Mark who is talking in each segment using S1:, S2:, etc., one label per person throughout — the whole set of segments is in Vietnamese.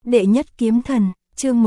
S1: Đệ nhất kiếm thần, chương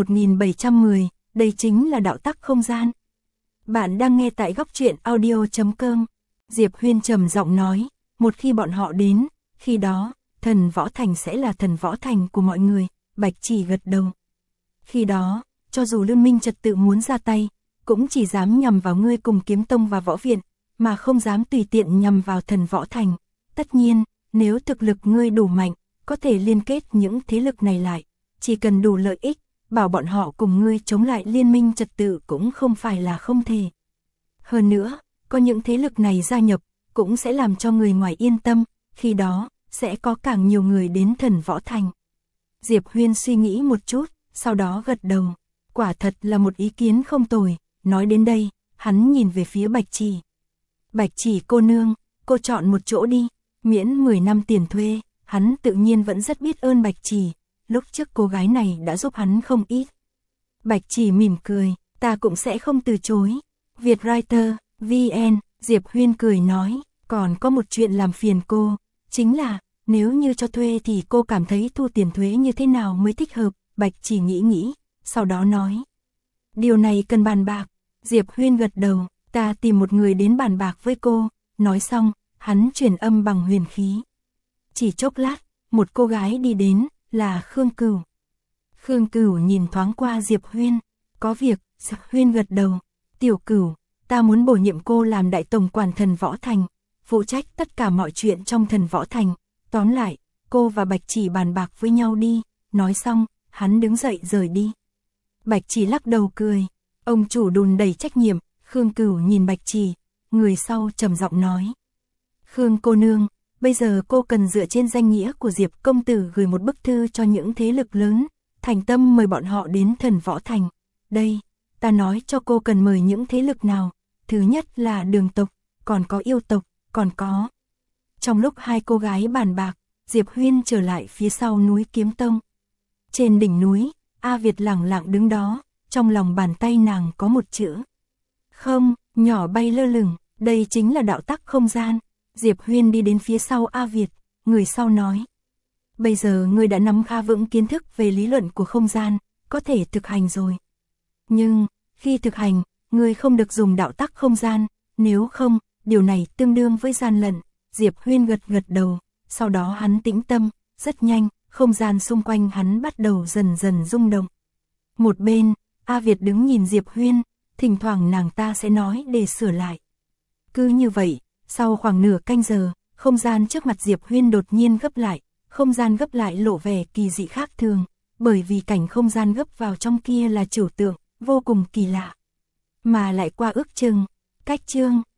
S1: 1710, đây chính là đạo tắc không gian. Bạn đang nghe tại góc truyện audio.com. Diệp Huyên trầm giọng nói, một khi bọn họ đến, khi đó, thần võ thành sẽ là thần võ thành của mọi người. Bạch Chỉ gật đầu. Khi đó, cho dù Liên minh trật tự muốn ra tay, cũng chỉ dám nhằm vào ngươi cùng kiếm tông và võ viện, mà không dám tùy tiện nhằm vào thần võ thành. Tất nhiên, nếu thực lực ngươi đủ mạnh, có thể liên kết những thế lực này lại, chỉ cần đủ lợi ích, bảo bọn họ cùng ngươi chống lại liên minh trật tự cũng không phải là không thể. Hơn nữa, có những thế lực này gia nhập, cũng sẽ làm cho người ngoài yên tâm, khi đó, sẽ có càng nhiều người đến thần võ thành. Diệp Huyên suy nghĩ một chút, sau đó gật đầu. Quả thật là một ý kiến không tồi. Nói đến đây, hắn nhìn về phía Bạch Chỉ. Bạch Chỉ cô nương, cô chọn một chỗ đi, miễn 10 năm tiền thuê. Hắn tự nhiên vẫn rất biết ơn Bạch Chỉ, lúc trước cô gái này đã giúp hắn không ít. Bạch Chỉ mỉm cười, ta cũng sẽ không từ chối. Vietwriter, VN, Diệp Huyên cười nói, còn có một chuyện làm phiền cô, chính là, nếu như cho thuê thì cô cảm thấy thu tiền thuế như thế nào mới thích hợp. Bạch Chỉ nghĩ, sau đó nói. Điều này cần bàn bạc. Diệp Huyên gật đầu, ta tìm một người đến bàn bạc với cô. Nói xong, hắn truyền âm bằng huyền khí. Chỉ chốc lát, một cô gái đi đến, là Khương Cửu. Khương Cửu nhìn thoáng qua Diệp Huyên. Có việc, Diệp Huyên gật đầu. Tiểu Cửu, ta muốn bổ nhiệm cô làm đại tổng quản thần võ thành, phụ trách tất cả mọi chuyện trong thần võ thành. Tóm lại, cô và Bạch Chỉ bàn bạc với nhau đi. Nói xong, hắn đứng dậy rời đi. Bạch Chỉ lắc đầu cười. Ông chủ đùn đẩy trách nhiệm. Khương Cửu nhìn Bạch Chỉ, người sau trầm giọng nói. Khương cô nương, bây giờ cô cần dựa trên danh nghĩa của Diệp công tử gửi một bức thư cho những thế lực lớn, thành tâm mời bọn họ đến thần võ thành. Đây, ta nói cho cô cần mời những thế lực nào. Thứ nhất là Đường tộc, còn có Yêu tộc, còn có. Trong lúc hai cô gái bàn bạc, Diệp Huyên trở lại phía sau núi Kiếm Tông. Trên đỉnh núi, A Việt lẳng lặng đứng đó, trong lòng bàn tay nàng có một chữ. Không, nhỏ bay lơ lửng, đây chính là đạo tắc không gian. Diệp Huyên đi đến phía sau A Việt, người sau nói. Bây giờ ngươi đã nắm khá vững kiến thức về lý luận của không gian, có thể thực hành rồi. Nhưng, khi thực hành, ngươi không được dùng đạo tắc không gian, nếu không, điều này tương đương với gian lận. Diệp Huyên gật đầu, sau đó hắn tĩnh tâm, rất nhanh, không gian xung quanh hắn bắt đầu dần dần rung động. Một bên, A Việt đứng nhìn Diệp Huyên, thỉnh thoảng nàng ta sẽ nói để sửa lại. Cứ như vậy, sau khoảng nửa canh giờ, không gian trước mặt Diệp Huyên đột nhiên gấp lại, không gian gấp lại lộ vẻ kỳ dị khác thường, bởi vì cảnh không gian gấp vào trong kia là trừu tượng, vô cùng kỳ lạ. Mà lại qua ước chừng, cách chương,